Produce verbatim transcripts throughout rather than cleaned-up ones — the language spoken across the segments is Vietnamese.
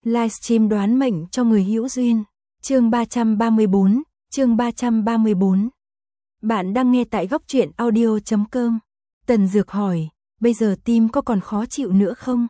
Livestream đoán mệnh cho người hữu duyên. Chương ba trăm ba mươi bốn, chương ba trăm ba mươi bốn. Bạn đang nghe tại góc truyện audio chấm com. Tần Dược hỏi, bây giờ tim có còn khó chịu nữa không?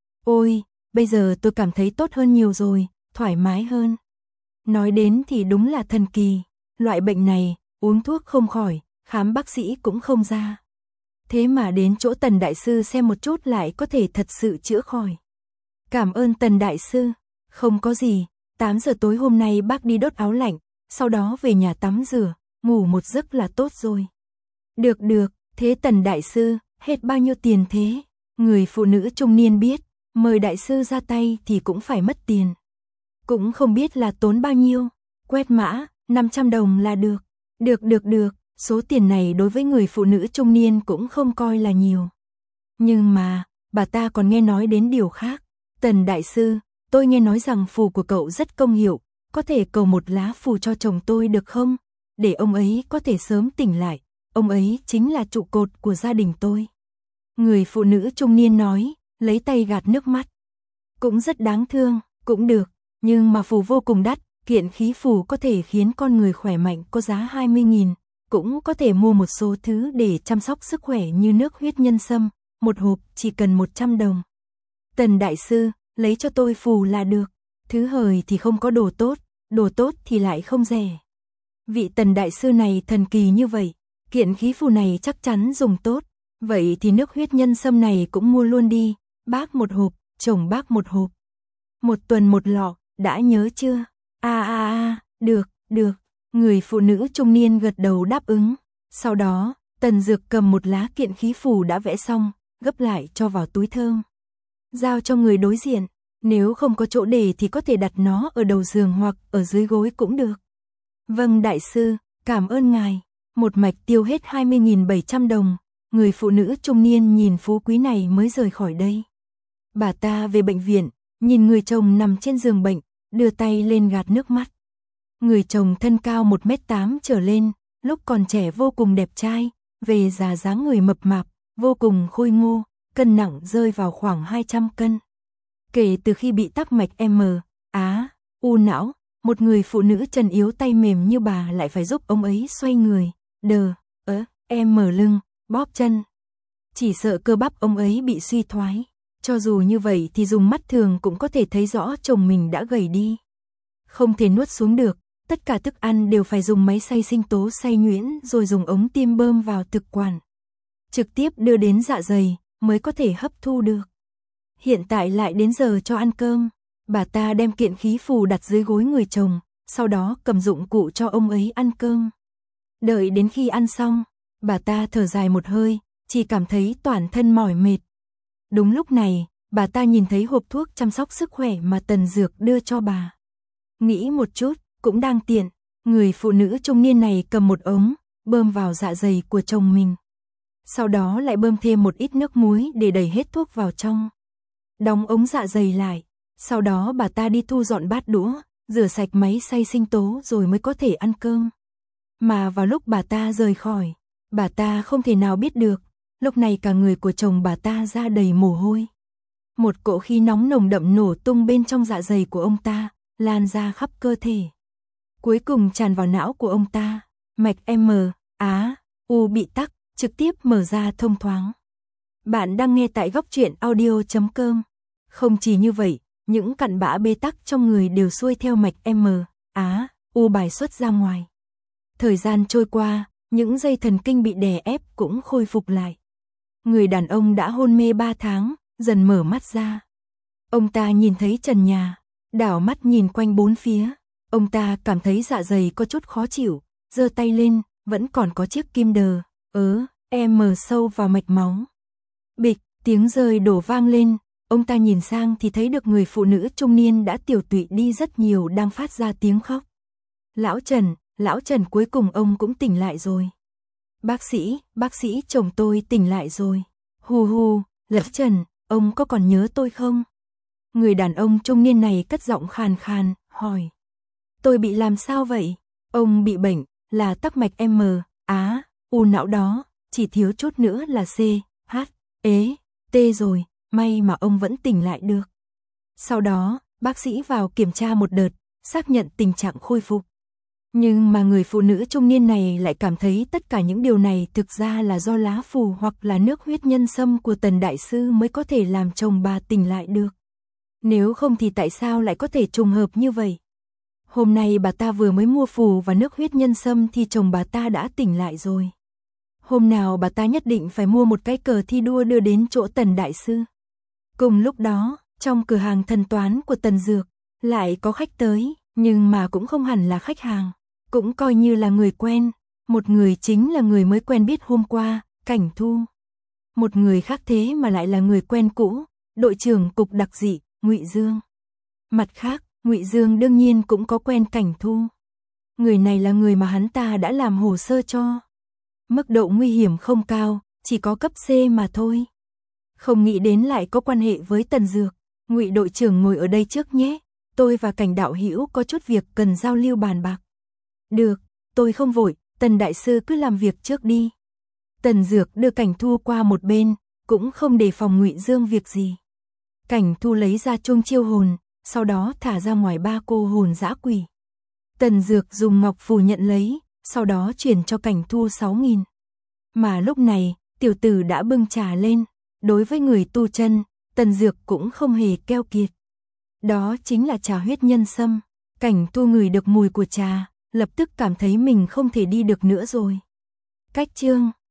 Ôi, bây giờ tôi cảm thấy tốt hơn nhiều rồi, thoải mái hơn. Nói đến thì đúng là thần kỳ, loại bệnh này, uống thuốc không khỏi, khám bác sĩ cũng không ra. Thế mà đến chỗ Tần Đại Sư xem một chút lại có thể thật sự chữa khỏi. Cảm ơn Tần Đại Sư, không có gì, tám giờ tối hôm nay bác đi đốt áo lạnh, sau đó về nhà tắm rửa, ngủ một giấc là tốt rồi. Được được, thế Tần Đại Sư, hết bao nhiêu tiền thế? Người phụ nữ trung niên biết, mời Đại Sư ra tay thì cũng phải mất tiền. Cũng không biết là tốn bao nhiêu, quét mã, năm trăm đồng là được. Được được được, số tiền này đối với người phụ nữ trung niên cũng không coi là nhiều. Nhưng mà, bà ta còn nghe nói đến điều khác. Tần Đại Sư, tôi nghe nói rằng phù của cậu rất công hiệu, có thể cầu một lá phù cho chồng tôi được không? Để ông ấy có thể sớm tỉnh lại, ông ấy chính là trụ cột của gia đình tôi. Người phụ nữ trung niên nói, lấy tay gạt nước mắt. Cũng rất đáng thương, cũng được, nhưng mà phù vô cùng đắt, kiện khí phù có thể khiến con người khỏe mạnh có giá hai mươi nghìn, cũng có thể mua một số thứ để chăm sóc sức khỏe như nước huyết nhân sâm, một hộp chỉ cần một trăm đồng. Tần Đại Sư, lấy cho tôi phù là được, thứ hời thì không có đồ tốt, đồ tốt thì lại không rẻ. Vị Tần Đại Sư này thần kỳ như vậy, kiện khí phù này chắc chắn dùng tốt, vậy thì nước huyết nhân sâm này cũng mua luôn đi, bác một hộp, chồng bác một hộp. Một tuần một lọ, đã nhớ chưa? À à à, được, được, người phụ nữ trung niên gật đầu đáp ứng. Sau đó, Tần Dược cầm một lá kiện khí phù đã vẽ xong, gấp lại cho vào túi thơm. Giao cho người đối diện, nếu không có chỗ để thì có thể đặt nó ở đầu giường hoặc ở dưới gối cũng được. Vâng Đại Sư, cảm ơn ngài. Một mạch tiêu hết hai mươi nghìn bảy trăm đồng, người phụ nữ trung niên nhìn phú quý này mới rời khỏi đây. Bà ta về bệnh viện, nhìn người chồng nằm trên giường bệnh, đưa tay lên gạt nước mắt. Người chồng thân cao một mét tám trở lên, lúc còn trẻ vô cùng đẹp trai, về già dáng người mập mạp, vô cùng khôi ngô, cân nặng rơi vào khoảng hai trăm cân. Kể từ khi bị tắc mạch M, Á, u não, một người phụ nữ trần yếu tay mềm như bà lại phải giúp ông ấy xoay người, đờ, ớ, em mở lưng, bóp chân. Chỉ sợ cơ bắp ông ấy bị suy thoái. Cho dù như vậy thì dùng mắt thường cũng có thể thấy rõ chồng mình đã gầy đi. Không thể nuốt xuống được, tất cả thức ăn đều phải dùng máy xay sinh tố xay nhuyễn rồi dùng ống tiêm bơm vào thực quản. Trực tiếp đưa đến dạ dày mới có thể hấp thu được. Hiện tại lại đến giờ cho ăn cơm, bà ta đem kiện khí phù đặt dưới gối người chồng, sau đó cầm dụng cụ cho ông ấy ăn cơm. Đợi đến khi ăn xong, bà ta thở dài một hơi, chỉ cảm thấy toàn thân mỏi mệt. Đúng lúc này, bà ta nhìn thấy hộp thuốc chăm sóc sức khỏe mà Tần Dược đưa cho bà. Nghĩ một chút, cũng đang tiện, người phụ nữ trung niên này cầm một ống, bơm vào dạ dày của chồng mình. Sau đó lại bơm thêm một ít nước muối để đẩy hết thuốc vào trong. Đóng ống dạ dày lại, sau đó bà ta đi thu dọn bát đũa, rửa sạch máy xay sinh tố rồi mới có thể ăn cơm. Mà vào lúc bà ta rời khỏi, bà ta không thể nào biết được, lúc này cả người của chồng bà ta ra đầy mồ hôi. Một cỗ khí nóng nồng đậm nổ tung bên trong dạ dày của ông ta, lan ra khắp cơ thể. Cuối cùng tràn vào não của ông ta, mạch M, Á, U bị tắc, trực tiếp mở ra thông thoáng. Bạn đang nghe tại góc truyện audio chấm com. Không chỉ như vậy, những cặn bã bê tắc trong người đều xuôi theo mạch M, Á, U bài xuất ra ngoài. Thời gian trôi qua, những dây thần kinh bị đè ép cũng khôi phục lại. Người đàn ông đã hôn mê ba tháng, dần mở mắt ra. Ông ta nhìn thấy trần nhà, đảo mắt nhìn quanh bốn phía. Ông ta cảm thấy dạ dày có chút khó chịu, giơ tay lên, vẫn còn có chiếc kim đờ, ớ, em mờ sâu vào mạch máu. Bịch, tiếng rơi đổ vang lên, ông ta nhìn sang thì thấy được người phụ nữ trung niên đã tiểu tụy đi rất nhiều đang phát ra tiếng khóc. Lão Trần, lão Trần cuối cùng ông cũng tỉnh lại rồi. Bác sĩ, bác sĩ chồng tôi tỉnh lại rồi. Hù hù, Lão Trần, ông có còn nhớ tôi không? Người đàn ông trung niên này cất giọng khàn khàn, hỏi. Tôi bị làm sao vậy? Ông bị bệnh, là tắc mạch M, Á, U não đó, chỉ thiếu chút nữa là C, H, ế, T rồi, may mà ông vẫn tỉnh lại được. Sau đó, bác sĩ vào kiểm tra một đợt, xác nhận tình trạng khôi phục. Nhưng mà người phụ nữ trung niên này lại cảm thấy tất cả những điều này thực ra là do lá phù hoặc là nước huyết nhân sâm của Tần Đại Sư mới có thể làm chồng bà tỉnh lại được. Nếu không thì tại sao lại có thể trùng hợp như vậy? Hôm nay bà ta vừa mới mua phù và nước huyết nhân sâm thì chồng bà ta đã tỉnh lại rồi. Hôm nào bà ta nhất định phải mua một cái cờ thi đua đưa đến chỗ Tần Đại Sư. Cùng lúc đó, trong cửa hàng thần toán của Tần Dược, lại có khách tới, nhưng mà cũng không hẳn là khách hàng, cũng coi như là người quen. Một người chính là người mới quen biết hôm qua, Cảnh Thu. Một người khác thế mà lại là người quen cũ, đội trưởng cục đặc dị, Ngụy Dương. Mặt khác, Ngụy Dương đương nhiên cũng có quen Cảnh Thu. Người này là người mà hắn ta đã làm hồ sơ cho. Mức độ nguy hiểm không cao, chỉ có cấp C mà thôi. Không nghĩ đến lại có quan hệ với Tần Dược. Ngụy đội trưởng ngồi ở đây trước nhé, tôi và Cảnh đạo hữu có chút việc cần giao lưu bàn bạc. Được, tôi không vội, Tần Đại Sư cứ làm việc trước đi. Tần Dược đưa Cảnh Thu qua một bên, cũng không đề phòng Ngụy Dương việc gì. Cảnh Thu lấy ra chuông chiêu hồn, sau đó thả ra ngoài ba cô hồn dã quỷ. Tần Dược dùng ngọc phù nhận lấy, sau đó chuyển cho Cảnh Thu sáu nghìn. Mà lúc này, tiểu tử đã bưng trà lên. Đối với người tu chân, Tần Dược cũng không hề keo kiệt. Đó chính là trà huyết nhân sâm. Cảnh Thu ngửi được mùi của trà, lập tức cảm thấy mình không thể đi được nữa rồi. Cách chương